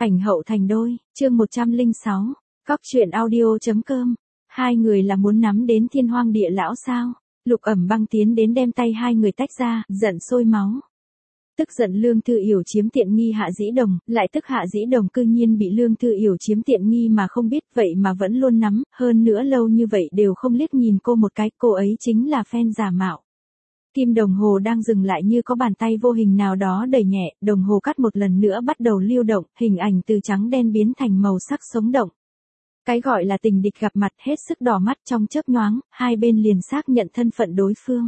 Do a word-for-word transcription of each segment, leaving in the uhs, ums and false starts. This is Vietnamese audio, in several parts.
Ảnh hậu thành đôi, chương một trăm lẻ sáu, Cóc truyện audio.com. Hai người là muốn nắm đến thiên hoang địa lão sao? Lục Ẩm Băng tiến đến đem tay hai người tách ra, giận sôi máu. Tức giận Lương Thư Yểu chiếm tiện nghi Hạ Dĩ Đồng, lại tức Hạ Dĩ Đồng cư nhiên bị Lương Thư Yểu chiếm tiện nghi mà không biết, vậy mà vẫn luôn nắm, hơn nữa lâu như vậy đều không liếc nhìn cô một cái, cô ấy chính là fan giả mạo. Kim đồng hồ đang dừng lại như có bàn tay vô hình nào đó đẩy nhẹ, đồng hồ cắt một lần nữa bắt đầu lưu động, hình ảnh từ trắng đen biến thành màu sắc sống động. Cái gọi là tình địch gặp mặt hết sức đỏ mắt, trong chớp nhoáng, hai bên liền xác nhận thân phận đối phương.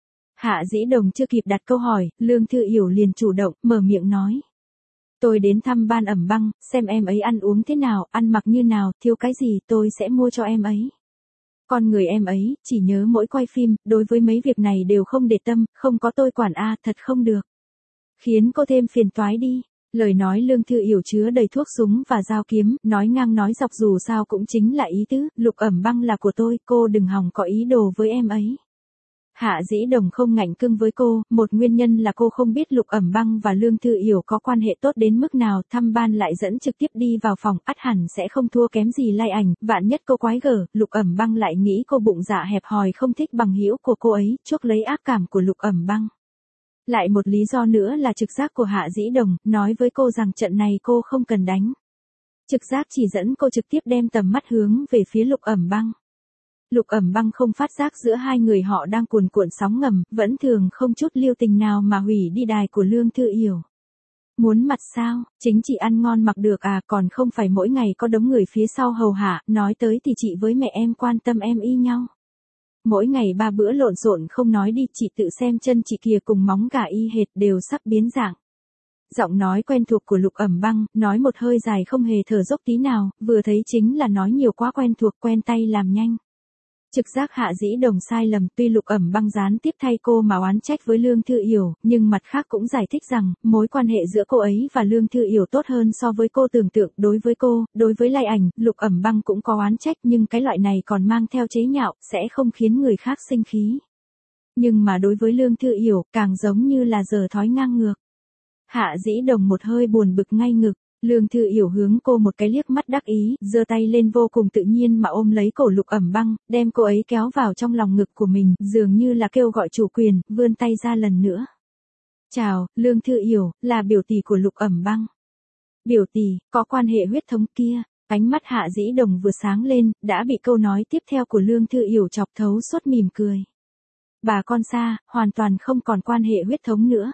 Hạ Dĩ Đồng chưa kịp đặt câu hỏi, Lương Thư Yểu liền chủ động, mở miệng nói. Tôi đến thăm Ban Ẩm Băng, xem em ấy ăn uống thế nào, ăn mặc như nào, thiếu cái gì tôi sẽ mua cho em ấy. Con người em ấy, chỉ nhớ mỗi quay phim, đối với mấy việc này đều không để tâm, không có tôi quản a, thật không được. Khiến cô thêm phiền toái đi. Lời nói Lương Thư Yểu chứa đầy thuốc súng và dao kiếm, nói ngang nói dọc dù sao cũng chính là ý tứ, Lục Ẩm Băng là của tôi, cô đừng hòng có ý đồ với em ấy. Hạ Dĩ Đồng không ngạnh cưng với cô, một nguyên nhân là cô không biết Lục Ẩm Băng và Lương Thư Yểu có quan hệ tốt đến mức nào, thăm Ban lại dẫn trực tiếp đi vào phòng, ắt hẳn sẽ không thua kém gì Lai Ảnh, vạn nhất cô quái gở, Lục Ẩm Băng lại nghĩ cô bụng dạ hẹp hòi không thích bằng hữu của cô ấy, chuốc lấy ác cảm của Lục Ẩm Băng. Lại một lý do nữa là trực giác của Hạ Dĩ Đồng, nói với cô rằng trận này cô không cần đánh. Trực giác chỉ dẫn cô trực tiếp đem tầm mắt hướng về phía Lục Ẩm Băng. Lục Ẩm Băng không phát giác giữa hai người họ đang cuồn cuộn sóng ngầm, vẫn thường không chút lưu tình nào mà hủy đi đài của Lương Thư Yểu. Muốn mặt sao, chính chị ăn ngon mặc được à, còn không phải mỗi ngày có đống người phía sau hầu hạ, nói tới thì chị với mẹ em quan tâm em y nhau. Mỗi ngày ba bữa lộn xộn không nói đi, chị tự xem chân chị kia cùng móng gà y hệt đều sắp biến dạng. Giọng nói quen thuộc của Lục Ẩm Băng, nói một hơi dài không hề thở dốc tí nào, vừa thấy chính là nói nhiều quá quen thuộc, quen tay làm nhanh. Trực giác Hạ Dĩ Đồng sai lầm, tuy Lục Ẩm Băng gián tiếp thay cô mà oán trách với Lương Thư Yểu, nhưng mặt khác cũng giải thích rằng, mối quan hệ giữa cô ấy và Lương Thư Yểu tốt hơn so với cô tưởng tượng. Đối với cô, đối với Lai Ảnh, Lục Ẩm Băng cũng có oán trách, nhưng cái loại này còn mang theo chế nhạo, sẽ không khiến người khác sinh khí. Nhưng mà đối với Lương Thư Yểu, càng giống như là giở thói ngang ngược. Hạ Dĩ Đồng một hơi buồn bực ngay ngực. Lương Thư Yểu hướng cô một cái liếc mắt đắc ý, giơ tay lên vô cùng tự nhiên mà ôm lấy cổ Lục Ẩm Băng, đem cô ấy kéo vào trong lòng ngực của mình, dường như là kêu gọi chủ quyền, vươn tay ra lần nữa. Chào, Lương Thư Yểu, là biểu tỷ của Lục Ẩm Băng. Biểu tỷ, có quan hệ huyết thống kia. Ánh mắt Hạ Dĩ Đồng vừa sáng lên, đã bị câu nói tiếp theo của Lương Thư Yểu chọc thấu suốt mỉm cười. Bà con xa, hoàn toàn không còn quan hệ huyết thống nữa.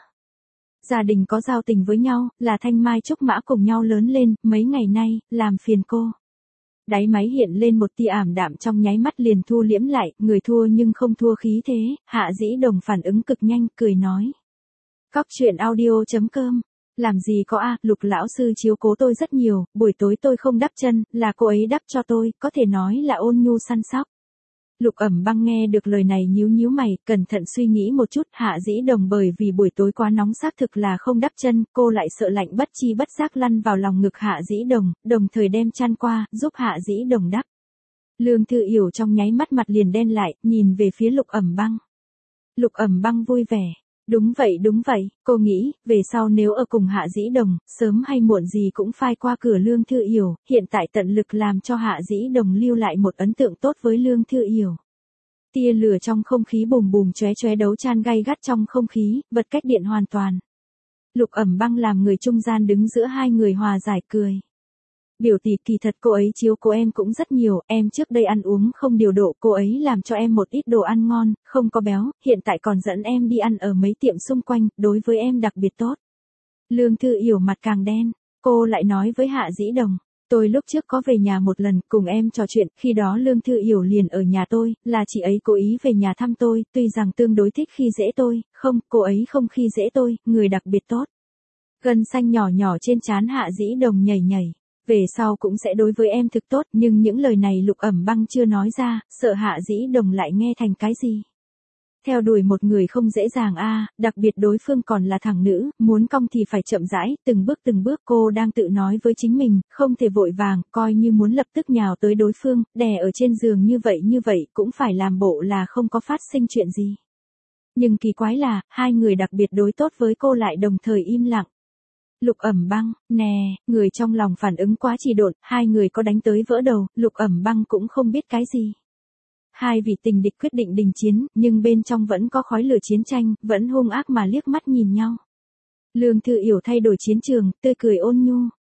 Gia đình có giao tình với nhau, là thanh mai trúc mã cùng nhau lớn lên, mấy ngày nay, làm phiền cô. Đáy máy hiện lên một tia ảm đạm, trong nháy mắt liền thu liễm lại, người thua nhưng không thua khí thế. Hạ Dĩ Đồng phản ứng cực nhanh, cười nói. Cóc truyện audio.com. Làm gì có a, Lục lão sư chiếu cố tôi rất nhiều, buổi tối tôi không đắp chân, là cô ấy đắp cho tôi, có thể nói là ôn nhu săn sóc. Lục Ẩm Băng nghe được lời này nhíu nhíu mày, cẩn thận suy nghĩ một chút. Hạ Dĩ Đồng bởi vì buổi tối quá nóng xác thực là không đắp chân, cô lại sợ lạnh bất chi bất giác lăn vào lòng ngực Hạ Dĩ Đồng, đồng thời đem chăn qua, giúp Hạ Dĩ Đồng đắp. Lương Thư Yểu trong nháy mắt mặt liền đen lại, nhìn về phía Lục Ẩm Băng. Lục Ẩm Băng vui vẻ. Đúng vậy đúng vậy, cô nghĩ, về sau nếu ở cùng Hạ Dĩ Đồng, sớm hay muộn gì cũng phai qua cửa Lương Thư Yểu, hiện tại tận lực làm cho Hạ Dĩ Đồng lưu lại một ấn tượng tốt với Lương Thư Yểu. Tia lửa trong không khí bùm bùm chóe chóe đấu chan gay gắt trong không khí, bật cách điện hoàn toàn. Lục Ẩm Băng làm người trung gian đứng giữa hai người hòa giải cười. Biểu tỷ, kỳ thật cô ấy chiếu cố em cũng rất nhiều, em trước đây ăn uống không điều độ, cô ấy làm cho em một ít đồ ăn ngon, không có béo, hiện tại còn dẫn em đi ăn ở mấy tiệm xung quanh, đối với em đặc biệt tốt. Lương Thư Yểu mặt càng đen, cô lại nói với Hạ Dĩ Đồng, tôi lúc trước có về nhà một lần, cùng em trò chuyện, khi đó Lương Thư Yểu liền ở nhà tôi, là chị ấy cố ý về nhà thăm tôi, tuy rằng tương đối thích khi dễ tôi, không, cô ấy không khi dễ tôi, người đặc biệt tốt. Gân xanh nhỏ nhỏ trên trán Hạ Dĩ Đồng nhảy nhảy. Về sau cũng sẽ đối với em thực tốt, nhưng những lời này Lục Ẩm Băng chưa nói ra, sợ Hạ Dĩ Đồng lại nghe thành cái gì. Theo đuổi một người không dễ dàng a, đặc biệt đối phương còn là thằng nữ, muốn cong thì phải chậm rãi, từng bước từng bước. Cô đang tự nói với chính mình, không thể vội vàng, coi như muốn lập tức nhào tới đối phương, đè ở trên giường như vậy như vậy, cũng phải làm bộ là không có phát sinh chuyện gì. Nhưng kỳ quái là, hai người đặc biệt đối tốt với cô lại đồng thời im lặng. Lục Ẩm Băng, nè, người trong lòng phản ứng quá trì độn, hai người có đánh tới vỡ đầu, Lục Ẩm Băng cũng không biết cái gì. Hai vị tình địch quyết định đình chiến, nhưng bên trong vẫn có khói lửa chiến tranh, vẫn hung ác mà liếc mắt nhìn nhau. Lương Thư Yểu thay đổi chiến trường, tươi cười ôn nhu.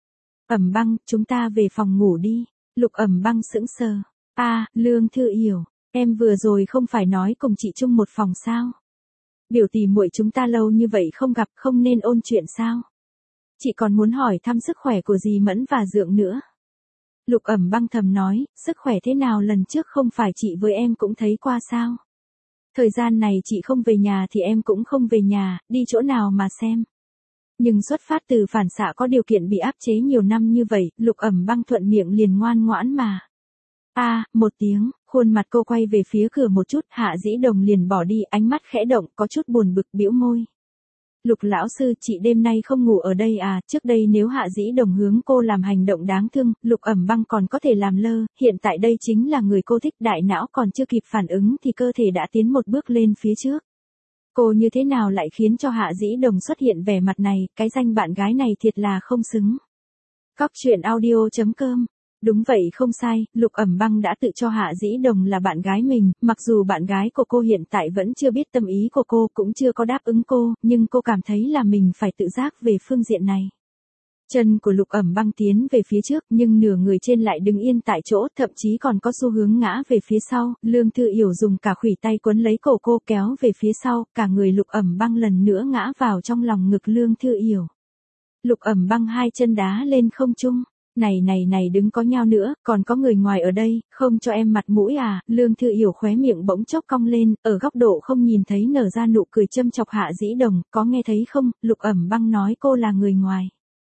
Ẩm Băng, chúng ta về phòng ngủ đi. Lục Ẩm Băng sững sờ. A, Lương Thư Yểu, em vừa rồi không phải nói cùng chị chung một phòng sao? Biểu tỷ muội chúng ta lâu như vậy không gặp, không nên ôn chuyện sao? Chị còn muốn hỏi thăm sức khỏe của dì Mẫn và Dượng nữa. Lục Ẩm Băng thầm nói, sức khỏe thế nào lần trước không phải chị với em cũng thấy qua sao? Thời gian này chị không về nhà thì em cũng không về nhà, đi chỗ nào mà xem. Nhưng xuất phát từ phản xạ có điều kiện bị áp chế nhiều năm như vậy, Lục Ẩm Băng thuận miệng liền ngoan ngoãn mà. A, à, một tiếng, khuôn mặt cô quay về phía cửa một chút, Hạ Dĩ Đồng liền bỏ đi, ánh mắt khẽ động, có chút buồn bực bĩu môi. Lục lão sư, chị đêm nay không ngủ ở đây à, trước đây nếu Hạ Dĩ Đồng hướng cô làm hành động đáng thương, Lục Ẩm Băng còn có thể làm lơ, hiện tại đây chính là người cô thích, đại não còn chưa kịp phản ứng thì cơ thể đã tiến một bước lên phía trước. Cô như thế nào lại khiến cho Hạ Dĩ Đồng xuất hiện vẻ mặt này, cái danh bạn gái này thiệt là không xứng. Cóc truyện audio chấm com. Đúng vậy không sai, Lục Ẩm Băng đã tự cho Hạ Dĩ Đồng là bạn gái mình, mặc dù bạn gái của cô hiện tại vẫn chưa biết tâm ý của cô, cũng chưa có đáp ứng cô, nhưng cô cảm thấy là mình phải tự giác về phương diện này. Chân của Lục Ẩm Băng tiến về phía trước, nhưng nửa người trên lại đứng yên tại chỗ, thậm chí còn có xu hướng ngã về phía sau, Lương Thư Yểu dùng cả khuỷu tay quấn lấy cổ cô kéo về phía sau, cả người Lục Ẩm Băng lần nữa ngã vào trong lòng ngực Lương Thư Yểu. Lục Ẩm Băng hai chân đá lên không trung. Này này này đừng có nhao nữa, còn có người ngoài ở đây, không cho em mặt mũi à, Lương Thư Yểu khóe miệng bỗng chốc cong lên, ở góc độ không nhìn thấy nở ra nụ cười châm chọc Hạ Dĩ Đồng, có nghe thấy không, Lục Ẩm Băng nói cô là người ngoài.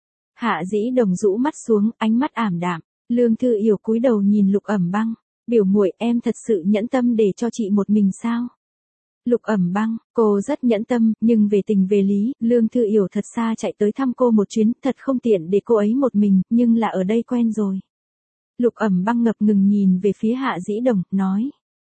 Hạ Dĩ Đồng rũ mắt xuống, ánh mắt ảm đạm, Lương Thư Yểu cúi đầu nhìn Lục Ẩm Băng, biểu muội em thật sự nhẫn tâm để cho chị một mình sao? Lục Ẩm Băng, cô rất nhẫn tâm, nhưng về tình về lý, Lương Thư Yểu thật xa chạy tới thăm cô một chuyến, thật không tiện để cô ấy một mình, nhưng là ở đây quen rồi. Lục Ẩm Băng ngập ngừng nhìn về phía Hạ Dĩ Đồng, nói.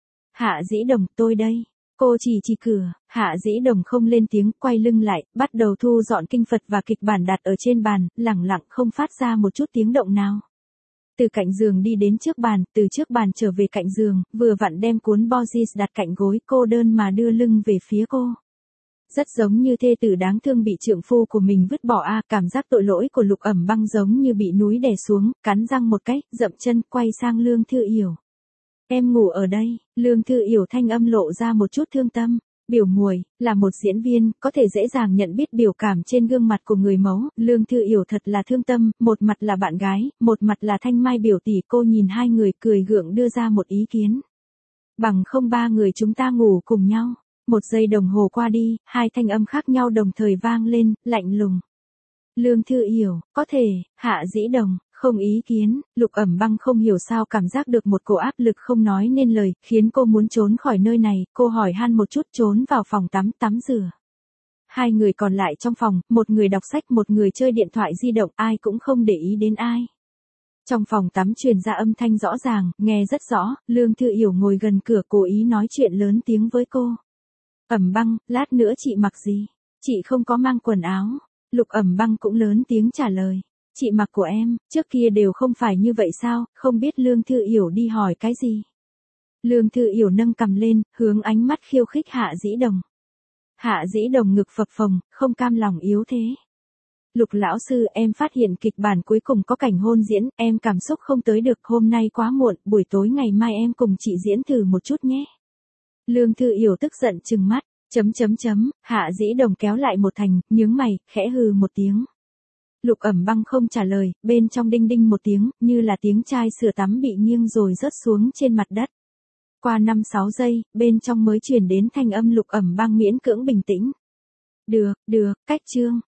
Hạ Dĩ Đồng, tôi đây. Cô chỉ chỉ cửa, Hạ Dĩ Đồng không lên tiếng, quay lưng lại, bắt đầu thu dọn kinh Phật và kịch bản đặt ở trên bàn, lẳng lặng không phát ra một chút tiếng động nào. Từ cạnh giường đi đến trước bàn, từ trước bàn trở về cạnh giường, vừa vặn đem cuốn Borges đặt cạnh gối, cô đơn mà đưa lưng về phía cô. Rất giống như thê tử đáng thương bị trượng phu của mình vứt bỏ a, cảm giác tội lỗi của Lục Ẩm Băng giống như bị núi đè xuống, cắn răng một cái, dậm chân, quay sang Lương Thư Yểu. Em ngủ ở đây, Lương Thư Yểu thanh âm lộ ra một chút thương tâm. Biểu muội là một diễn viên, có thể dễ dàng nhận biết biểu cảm trên gương mặt của người mẫu, Lương Thư Yểu thật là thương tâm, một mặt là bạn gái, một mặt là Thanh Mai biểu tỷ, cô nhìn hai người cười gượng đưa ra một ý kiến. Bằng không ba người chúng ta ngủ cùng nhau. Một giây đồng hồ qua đi, hai thanh âm khác nhau đồng thời vang lên, lạnh lùng. Lương Thư Yểu, có thể, Hạ Dĩ Đồng. Không ý kiến, Lục Ẩm Băng không hiểu sao cảm giác được một cổ áp lực không nói nên lời, khiến cô muốn trốn khỏi nơi này, cô hỏi han một chút trốn vào phòng tắm, tắm rửa. Hai người còn lại trong phòng, một người đọc sách một người chơi điện thoại di động, ai cũng không để ý đến ai. Trong phòng tắm truyền ra âm thanh rõ ràng, nghe rất rõ, Lương Thư Yểu ngồi gần cửa cố ý nói chuyện lớn tiếng với cô. Ẩm Băng, lát nữa chị mặc gì? Chị không có mang quần áo. Lục Ẩm Băng cũng lớn tiếng trả lời. Chị mặc của em, trước kia đều không phải như vậy sao, không biết Lương Thư Yểu đi hỏi cái gì. Lương Thư Yểu nâng cằm lên, hướng ánh mắt khiêu khích Hạ Dĩ Đồng. Hạ Dĩ Đồng ngực phập phồng, không cam lòng yếu thế. Lục lão sư, em phát hiện kịch bản cuối cùng có cảnh hôn diễn, em cảm xúc không tới được, hôm nay quá muộn, buổi tối ngày mai em cùng chị diễn thử một chút nhé. Lương Thư Yểu tức giận trừng mắt, chấm chấm chấm, Hạ Dĩ Đồng kéo lại một thành, nhướng mày, khẽ hừ một tiếng. Lục Ẩm Băng không trả lời, bên trong đinh đinh một tiếng, như là tiếng chai sữa tắm bị nghiêng rồi rớt xuống trên mặt đất. Qua năm sáu giây, bên trong mới truyền đến thanh âm Lục Ẩm Băng miễn cưỡng bình tĩnh. Được, được, cách chương.